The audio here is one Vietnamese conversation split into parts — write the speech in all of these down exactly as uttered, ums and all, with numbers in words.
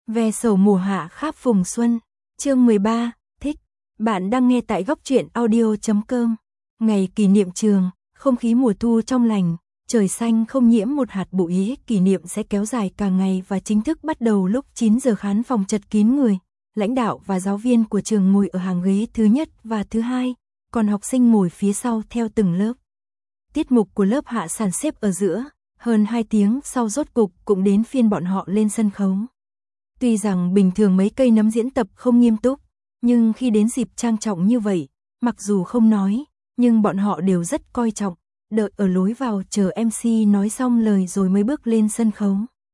Ve sầu mùa hạ khắp phùng xuân. Chương mười ba, thích. Bạn đang nghe tại góc truyện audio chấm com. Ngày kỷ niệm trường, không khí mùa thu trong lành, trời xanh không nhiễm một hạt bụi. Kỷ niệm sẽ kéo dài cả ngày và chính thức bắt đầu lúc chín giờ. Khán phòng chật kín người. Lãnh đạo và giáo viên của trường ngồi ở hàng ghế thứ nhất và thứ hai, còn học sinh ngồi phía sau theo từng lớp. Tiết mục của lớp Hạ Sàn xếp ở giữa, hơn hai tiếng sau rốt cục cũng đến phiên bọn họ lên sân khấu. Tuy rằng bình thường mấy cây nấm diễn tập không nghiêm túc, nhưng khi đến dịp trang trọng như vậy, mặc dù không nói, nhưng bọn họ đều rất coi trọng, đợi ở lối vào chờ em xê nói xong lời rồi mới bước lên sân khấu.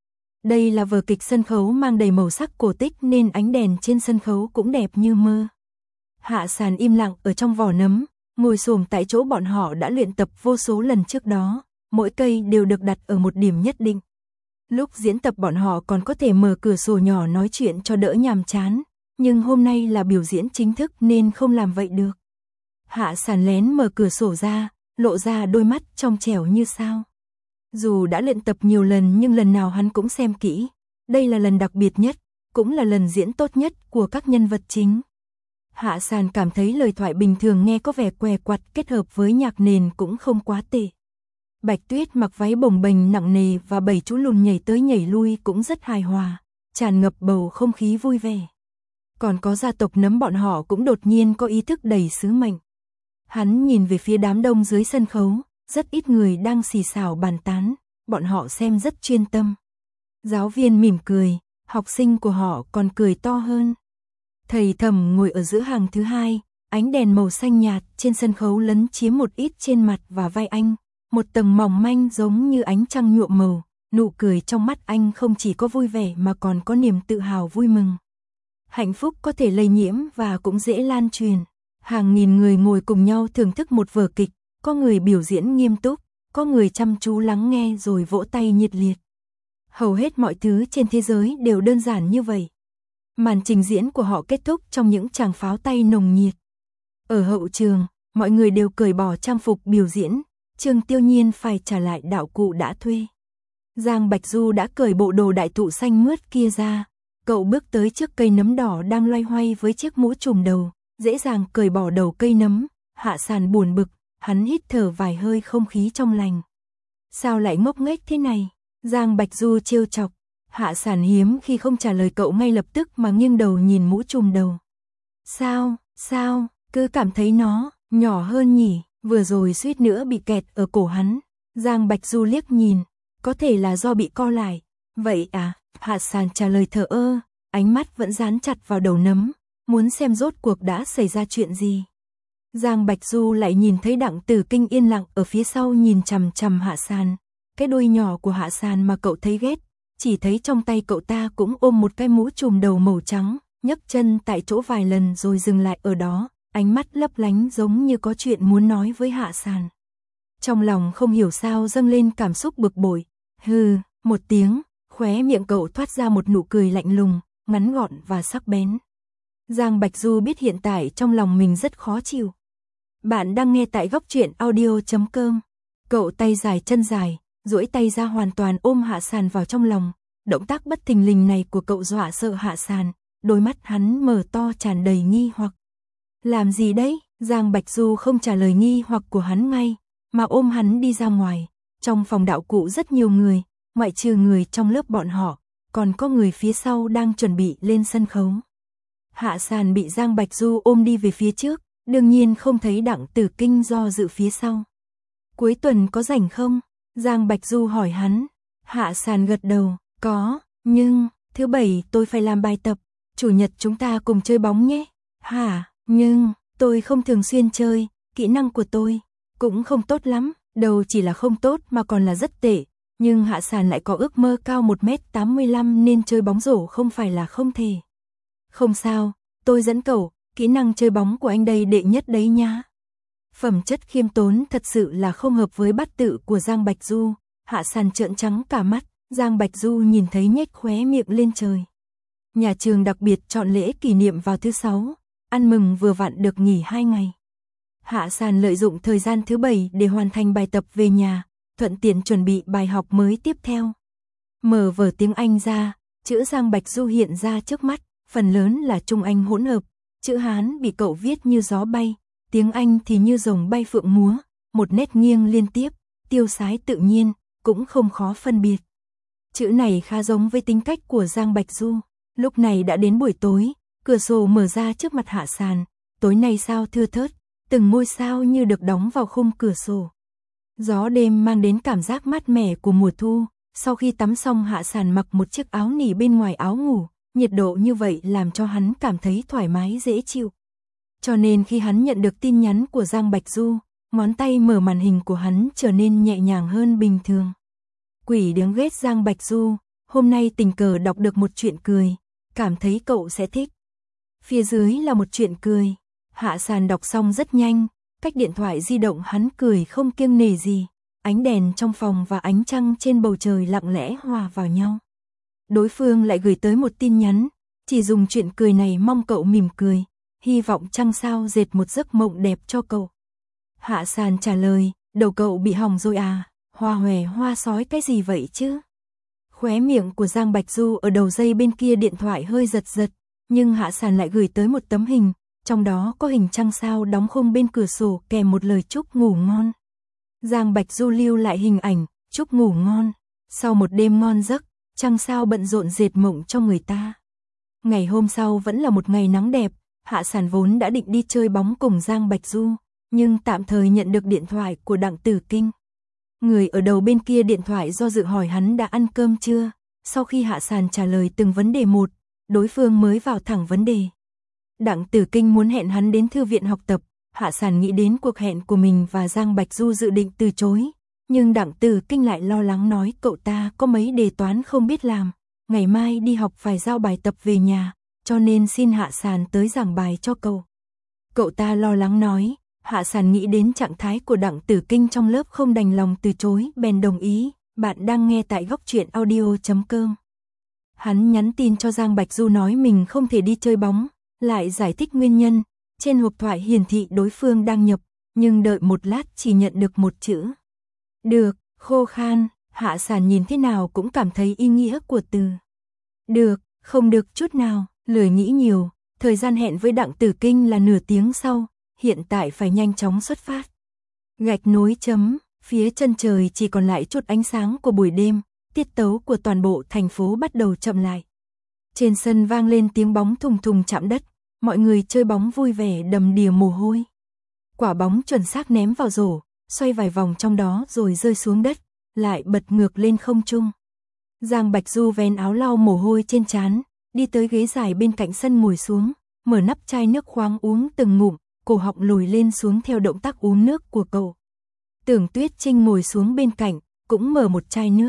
Đây là vở kịch sân khấu mang đầy màu sắc cổ tích nên ánh đèn trên sân khấu cũng đẹp như mơ. Hạ Sàn im lặng ở trong vỏ nấm, ngồi xổm tại chỗ bọn họ đã luyện tập vô số lần trước đó, mỗi cây đều được đặt ở một điểm nhất định. Lúc diễn tập bọn họ còn có thể mở cửa sổ nhỏ nói chuyện cho đỡ nhàm chán, nhưng hôm nay là biểu diễn chính thức nên không làm vậy được. Hạ Sàn lén mở cửa sổ ra, lộ ra đôi mắt trong trẻo như sao. Dù đã luyện tập nhiều lần nhưng lần nào hắn cũng xem kỹ, đây là lần đặc biệt nhất, cũng là lần diễn tốt nhất của các nhân vật chính. Hạ Sàn cảm thấy lời thoại bình thường nghe có vẻ què quặt kết hợp với nhạc nền cũng không quá tệ. Bạch Tuyết mặc váy bồng bềnh nặng nề và bảy chú lùn nhảy tới nhảy lui cũng rất hài hòa, tràn ngập bầu không khí vui vẻ. Còn có gia tộc nấm bọn họ cũng đột nhiên có ý thức đầy sứ mệnh. Hắn nhìn về phía đám đông dưới sân khấu, rất ít người đang xì xào bàn tán, bọn họ xem rất chuyên tâm. Giáo viên mỉm cười, học sinh của họ còn cười to hơn. Thầy Thẩm ngồi ở giữa hàng thứ hai, ánh đèn màu xanh nhạt trên sân khấu lấn chiếm một ít trên mặt và vai anh, một tầng mỏng manh giống như ánh trăng nhuộm màu, nụ cười trong mắt anh không chỉ có vui vẻ mà còn có niềm tự hào vui mừng. Hạnh phúc có thể lây nhiễm và cũng dễ lan truyền. Hàng nghìn người ngồi cùng nhau thưởng thức một vở kịch, có người biểu diễn nghiêm túc, có người chăm chú lắng nghe rồi vỗ tay nhiệt liệt. Hầu hết mọi thứ trên thế giới đều đơn giản như vậy. Màn trình diễn của họ kết thúc trong những tràng pháo tay nồng nhiệt. Ở hậu trường, mọi người đều cởi bỏ trang phục biểu diễn, Trương Tiêu Nhiên phải trả lại đạo cụ đã thuê. Giang Bạch Du đã cởi bộ đồ đại thụ xanh mướt kia ra, cậu bước tới trước cây nấm đỏ đang loay hoay với chiếc mũ trùm đầu, dễ dàng cởi bỏ đầu cây nấm. Hạ Sàn buồn bực, hắn hít thở vài hơi không khí trong lành. Sao lại ngốc nghếch thế này? Giang Bạch Du trêu chọc. Hạ Sàn hiếm khi không trả lời cậu ngay lập tức mà nghiêng đầu nhìn mũ trùm đầu. Sao, sao, cứ cảm thấy nó nhỏ hơn nhỉ, vừa rồi suýt nữa bị kẹt ở cổ hắn. Giang Bạch Du liếc nhìn, có thể là do bị co lại. Vậy à? Hạ Sàn trả lời thờ ơ, ánh mắt vẫn dán chặt vào đầu nấm, muốn xem rốt cuộc đã xảy ra chuyện gì. Giang Bạch Du lại nhìn thấy Đặng Tử Kinh yên lặng ở phía sau nhìn chằm chằm Hạ Sàn. Cái đuôi nhỏ của Hạ Sàn mà cậu thấy ghét, chỉ thấy trong tay cậu ta cũng ôm một cái mũ trùm đầu màu trắng, nhấc chân tại chỗ vài lần rồi dừng lại ở đó, ánh mắt lấp lánh giống như có chuyện muốn nói với Hạ Sàn. Trong lòng không hiểu sao dâng lên cảm xúc bực bội. Hừ, một tiếng, khóe miệng cậu thoát ra một nụ cười lạnh lùng, ngắn gọn và sắc bén. Giang Bạch Du biết hiện tại trong lòng mình rất khó chịu. Bạn đang nghe tại góc truyện audio chấm com. Cậu tay dài chân dài, duỗi tay ra hoàn toàn ôm Hạ Sàn vào trong lòng. Động tác bất thình lình này của cậu dọa sợ Hạ Sàn, đôi mắt hắn mở to tràn đầy nghi hoặc. Làm gì đấy? Giang Bạch Du không trả lời nghi hoặc của hắn ngay, mà ôm hắn đi ra ngoài. Trong phòng đạo cụ rất nhiều người, ngoại trừ người trong lớp bọn họ, còn có người phía sau đang chuẩn bị lên sân khấu. Hạ Sàn bị Giang Bạch Du ôm đi về phía trước, đương nhiên không thấy Đặng Tử Kinh do dự phía sau. Cuối tuần có rảnh không? Giang Bạch Du hỏi hắn. Hạ Sàn gật đầu, có, nhưng, thứ bảy tôi phải làm bài tập, chủ nhật chúng ta cùng chơi bóng nhé. Hả, nhưng, tôi không thường xuyên chơi, kỹ năng của tôi cũng không tốt lắm, đầu chỉ là không tốt mà còn là rất tệ. Nhưng Hạ Sàn lại có ước mơ cao một mét tám mươi lăm nên chơi bóng rổ không phải là không thể. Không sao, tôi dẫn cậu, kỹ năng chơi bóng của anh đây đệ nhất đấy nha. Phẩm chất khiêm tốn thật sự là không hợp với bát tự của Giang Bạch Du. Hạ Sàn trợn trắng cả mắt, Giang Bạch Du nhìn thấy nhếch khóe miệng lên trời. Nhà trường đặc biệt chọn lễ kỷ niệm vào thứ sáu, ăn mừng vừa vặn được nghỉ hai ngày. Hạ Sàn lợi dụng thời gian thứ bảy để hoàn thành bài tập về nhà, thuận tiện chuẩn bị bài học mới tiếp theo. Mở vở tiếng Anh ra, Chữ Giang Bạch Du hiện ra trước mắt, phần lớn là Trung Anh hỗn hợp, chữ Hán bị cậu viết như gió bay, tiếng Anh thì như rồng bay phượng múa, một nét nghiêng liên tiếp, tiêu sái tự nhiên, cũng không khó phân biệt. Chữ này khá giống với tính cách của Giang Bạch Du. Lúc này đã đến buổi tối, cửa sổ mở ra trước mặt Hạ Sàn, tối nay sao thưa thớt, từng ngôi sao như được đóng vào khung cửa sổ. Gió đêm mang đến cảm giác mát mẻ của mùa thu, sau khi tắm xong Hạ Sàn mặc một chiếc áo nỉ bên ngoài áo ngủ, nhiệt độ như vậy làm cho hắn cảm thấy thoải mái dễ chịu. Cho nên khi hắn nhận được tin nhắn của Giang Bạch Du, ngón tay mở màn hình của hắn trở nên nhẹ nhàng hơn bình thường. Quỷ đáng ghét Giang Bạch Du, hôm nay tình cờ đọc được một chuyện cười, cảm thấy cậu sẽ thích. Phía dưới là một chuyện cười, Hạ Sàn đọc xong rất nhanh, cách điện thoại di động hắn cười không kiêng nể gì, ánh đèn trong phòng và ánh trăng trên bầu trời lặng lẽ hòa vào nhau. Đối phương lại gửi tới một tin nhắn, chỉ dùng chuyện cười này mong cậu mỉm cười, hy vọng trăng sao dệt một giấc mộng đẹp cho cậu. Hạ Sàn trả lời, đầu cậu bị hỏng rồi à, hoa hòe hoa sói cái gì vậy chứ? Khóe miệng của Giang Bạch Du ở đầu dây bên kia điện thoại hơi giật giật, nhưng Hạ Sàn lại gửi tới một tấm hình, trong đó có hình trăng sao đóng khung bên cửa sổ kèm một lời chúc ngủ ngon. Giang Bạch Du lưu lại hình ảnh, chúc ngủ ngon, sau một đêm ngon giấc, trăng sao bận rộn dệt mộng cho người ta. Ngày hôm sau vẫn là một ngày nắng đẹp, Hạ Sàn vốn đã định đi chơi bóng cùng Giang Bạch Du, nhưng tạm thời nhận được điện thoại của Đặng Tử Kinh. Người ở đầu bên kia điện thoại do dự hỏi hắn đã ăn cơm chưa, sau khi Hạ Sàn trả lời từng vấn đề một, đối phương mới vào thẳng vấn đề. Đặng Tử Kinh muốn hẹn hắn đến thư viện học tập, Hạ Sàn nghĩ đến cuộc hẹn của mình và Giang Bạch Du dự định từ chối, nhưng Đặng Tử Kinh lại lo lắng nói cậu ta có mấy đề toán không biết làm, ngày mai đi học phải giao bài tập về nhà, cho nên xin Hạ Sàn tới giảng bài cho cậu. Cậu ta lo lắng nói, Hạ Sàn nghĩ đến trạng thái của Đặng Tử Kinh trong lớp không đành lòng từ chối, bèn đồng ý, bạn đang nghe tại góc truyện audio chấm com. Hắn nhắn tin cho Giang Bạch Du nói mình không thể đi chơi bóng, lại giải thích nguyên nhân, trên hộp thoại hiển thị đối phương đang nhập, nhưng đợi một lát chỉ nhận được một chữ. Được, khô khan, Hạ Sàn nhìn thế nào cũng cảm thấy ý nghĩa của từ. Được, không được chút nào, lười nghĩ nhiều, thời gian hẹn với Đặng Tử Kinh là nửa tiếng sau, hiện tại phải nhanh chóng xuất phát. Gạch nối chấm, phía chân trời chỉ còn lại chút ánh sáng của buổi đêm, tiết tấu của toàn bộ thành phố bắt đầu chậm lại. Trên sân vang lên tiếng bóng thùng thùng chạm đất, mọi người chơi bóng vui vẻ đầm đìa mồ hôi. Quả bóng chuẩn xác ném vào rổ, xoay vài vòng trong đó rồi rơi xuống đất, lại bật ngược lên không trung. Giang Bạch Du vén áo lau mồ hôi trên trán, đi tới ghế dài bên cạnh sân ngồi xuống, mở nắp chai nước khoáng uống từng ngụm, cổ họng lồi lên xuống theo động tác uống nước của cậu. Tưởng Tuyết Trinh ngồi xuống bên cạnh, cũng mở một chai nước.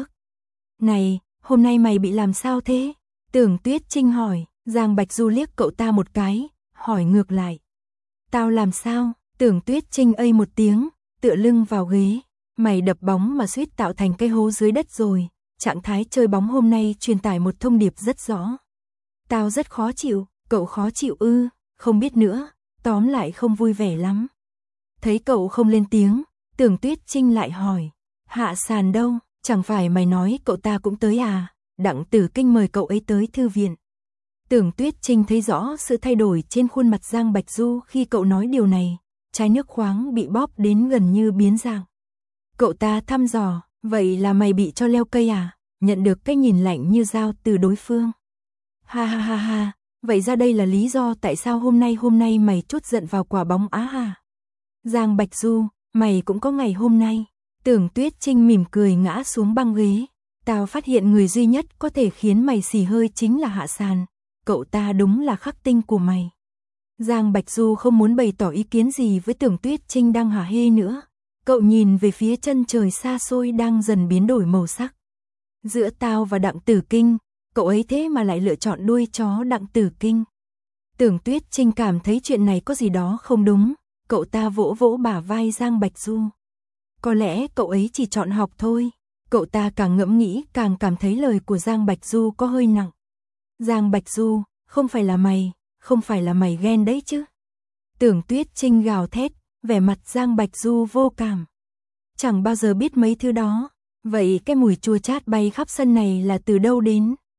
Này, hôm nay mày bị làm sao thế? Tưởng Tuyết Trinh hỏi, Giang Bạch Du liếc cậu ta một cái, hỏi ngược lại. Tao làm sao? Tưởng Tuyết Trinh ây một tiếng, tựa lưng vào ghế. Mày đập bóng mà suýt tạo thành cái hố dưới đất rồi. Trạng thái chơi bóng hôm nay truyền tải một thông điệp rất rõ. Tao rất khó chịu, cậu khó chịu ư, không biết nữa, tóm lại không vui vẻ lắm. Thấy cậu không lên tiếng, Tưởng Tuyết Trinh lại hỏi, Hạ Sàn đâu, chẳng phải mày nói cậu ta cũng tới à, Đặng Tử Kinh mời cậu ấy tới thư viện. Tưởng Tuyết Trinh thấy rõ sự thay đổi trên khuôn mặt Giang Bạch Du khi cậu nói điều này, chai nước khoáng bị bóp đến gần như biến dạng. Cậu ta thăm dò, vậy là mày bị cho leo cây à, nhận được cái nhìn lạnh như dao từ đối phương. Ha ha ha ha, vậy ra đây là lý do tại sao hôm nay hôm nay mày trút giận vào quả bóng á à. Giang Bạch Du, mày cũng có ngày hôm nay. Tưởng Tuyết Trinh mỉm cười ngã xuống băng ghế. Tao phát hiện người duy nhất có thể khiến mày xì hơi chính là Hạ Sàn. Cậu ta đúng là khắc tinh của mày. Giang Bạch Du không muốn bày tỏ ý kiến gì với Tưởng Tuyết Trinh đang hả hê nữa. Cậu nhìn về phía chân trời xa xôi đang dần biến đổi màu sắc. Giữa tao và Đặng Tử Kinh, cậu ấy thế mà lại lựa chọn đuôi chó Đặng Tử Kinh. Tưởng Tuyết Trinh cảm thấy chuyện này có gì đó không đúng. Cậu ta vỗ vỗ bả vai Giang Bạch Du. Có lẽ cậu ấy chỉ chọn học thôi. Cậu ta càng ngẫm nghĩ càng cảm thấy lời của Giang Bạch Du có hơi nặng. Giang Bạch Du, không phải là mày, không phải là mày ghen đấy chứ. Tưởng Tuyết Trinh gào thét, vẻ mặt Giang Bạch Du vô cảm. Chẳng bao giờ biết mấy thứ đó. Vậy cái mùi chua chát bay khắp sân này là từ đâu đến?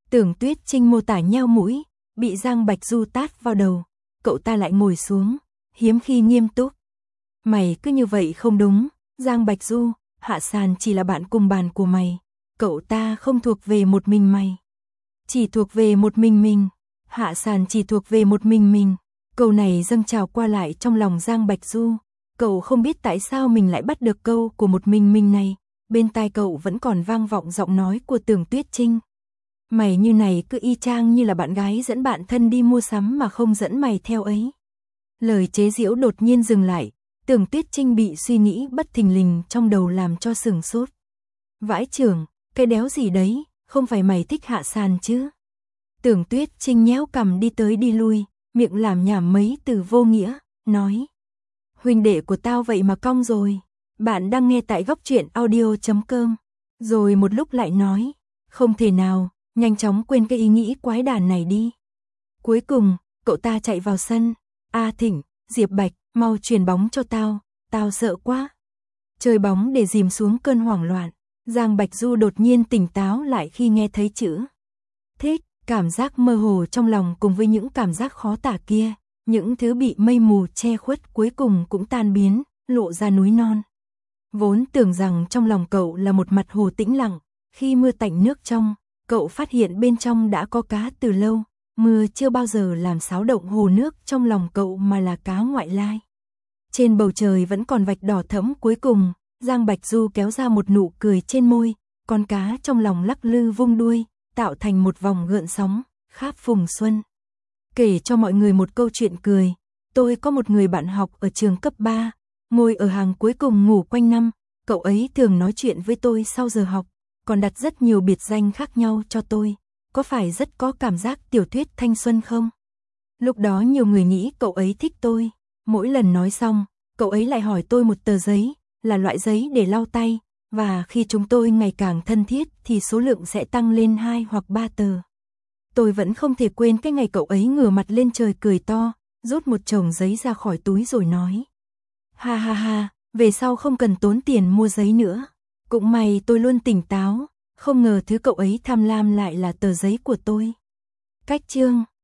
Tưởng Tuyết Trinh mô tả nheo mũi, bị Giang Bạch Du tát vào đầu, cậu ta lại ngồi xuống, hiếm khi nghiêm túc. Mày cứ như vậy không đúng, Giang Bạch Du, Hạ Sàn chỉ là bạn cùng bàn của mày, cậu ta không thuộc về một mình mày. Chỉ thuộc về một mình mình, Hạ Sàn chỉ thuộc về một mình mình. Câu này dâng trào qua lại trong lòng Giang Bạch Du, cậu không biết tại sao mình lại bắt được câu của một mình mình này, bên tai cậu vẫn còn vang vọng giọng nói của Tưởng Tuyết Trinh. Mày như này cứ y chang như là bạn gái dẫn bạn thân đi mua sắm mà không dẫn mày theo ấy. Lời chế giễu đột nhiên dừng lại, Tưởng Tuyết Trinh bị suy nghĩ bất thình lình trong đầu làm cho sừng sốt. Vãi chưởng, cái đéo gì đấy, không phải mày thích Hạ Sàn chứ? Tưởng Tuyết Trinh nhéo cằm đi tới đi lui, miệng làm nhảm mấy từ vô nghĩa, nói. Huynh đệ của tao vậy mà cong rồi. Bạn đang nghe tại góc truyện audio chấm com. Rồi một lúc lại nói. Không thể nào, nhanh chóng quên cái ý nghĩ quái đản này đi. Cuối cùng, cậu ta chạy vào sân. A Thịnh, Diệp Bạch, mau truyền bóng cho tao, tao sợ quá. Chơi bóng để dìm xuống cơn hoảng loạn. Giang Bạch Du đột nhiên tỉnh táo lại khi nghe thấy chữ thích. Cảm giác mơ hồ trong lòng cùng với những cảm giác khó tả kia, những thứ bị mây mù che khuất cuối cùng cũng tan biến, lộ ra núi non. Vốn tưởng rằng trong lòng cậu là một mặt hồ tĩnh lặng, khi mưa tạnh nước trong, cậu phát hiện bên trong đã có cá từ lâu, mưa chưa bao giờ làm xáo động hồ nước trong lòng cậu mà là cá ngoại lai. Trên bầu trời vẫn còn vạch đỏ thẫm cuối cùng, Giang Bạch Du kéo ra một nụ cười trên môi, con cá trong lòng lắc lư vung đuôi, tạo thành một vòng gợn sóng, kháp Phùng Xuân. Kể cho mọi người một câu chuyện cười, tôi có một người bạn học ở trường cấp ba, ngồi ở hàng cuối cùng ngủ quanh năm, cậu ấy thường nói chuyện với tôi sau giờ học, còn đặt rất nhiều biệt danh khác nhau cho tôi, có phải rất có cảm giác tiểu thuyết thanh xuân không? Lúc đó nhiều người nghĩ cậu ấy thích tôi, mỗi lần nói xong, cậu ấy lại hỏi tôi một tờ giấy, là loại giấy để lau tay. Và khi chúng tôi ngày càng thân thiết thì số lượng sẽ tăng lên hai hoặc ba tờ. Tôi vẫn không thể quên cái ngày cậu ấy ngửa mặt lên trời cười to, rút một chồng giấy ra khỏi túi rồi nói. Ha ha ha, về sau không cần tốn tiền mua giấy nữa. Cũng may tôi luôn tỉnh táo, không ngờ thứ cậu ấy tham lam lại là tờ giấy của tôi. Cách chương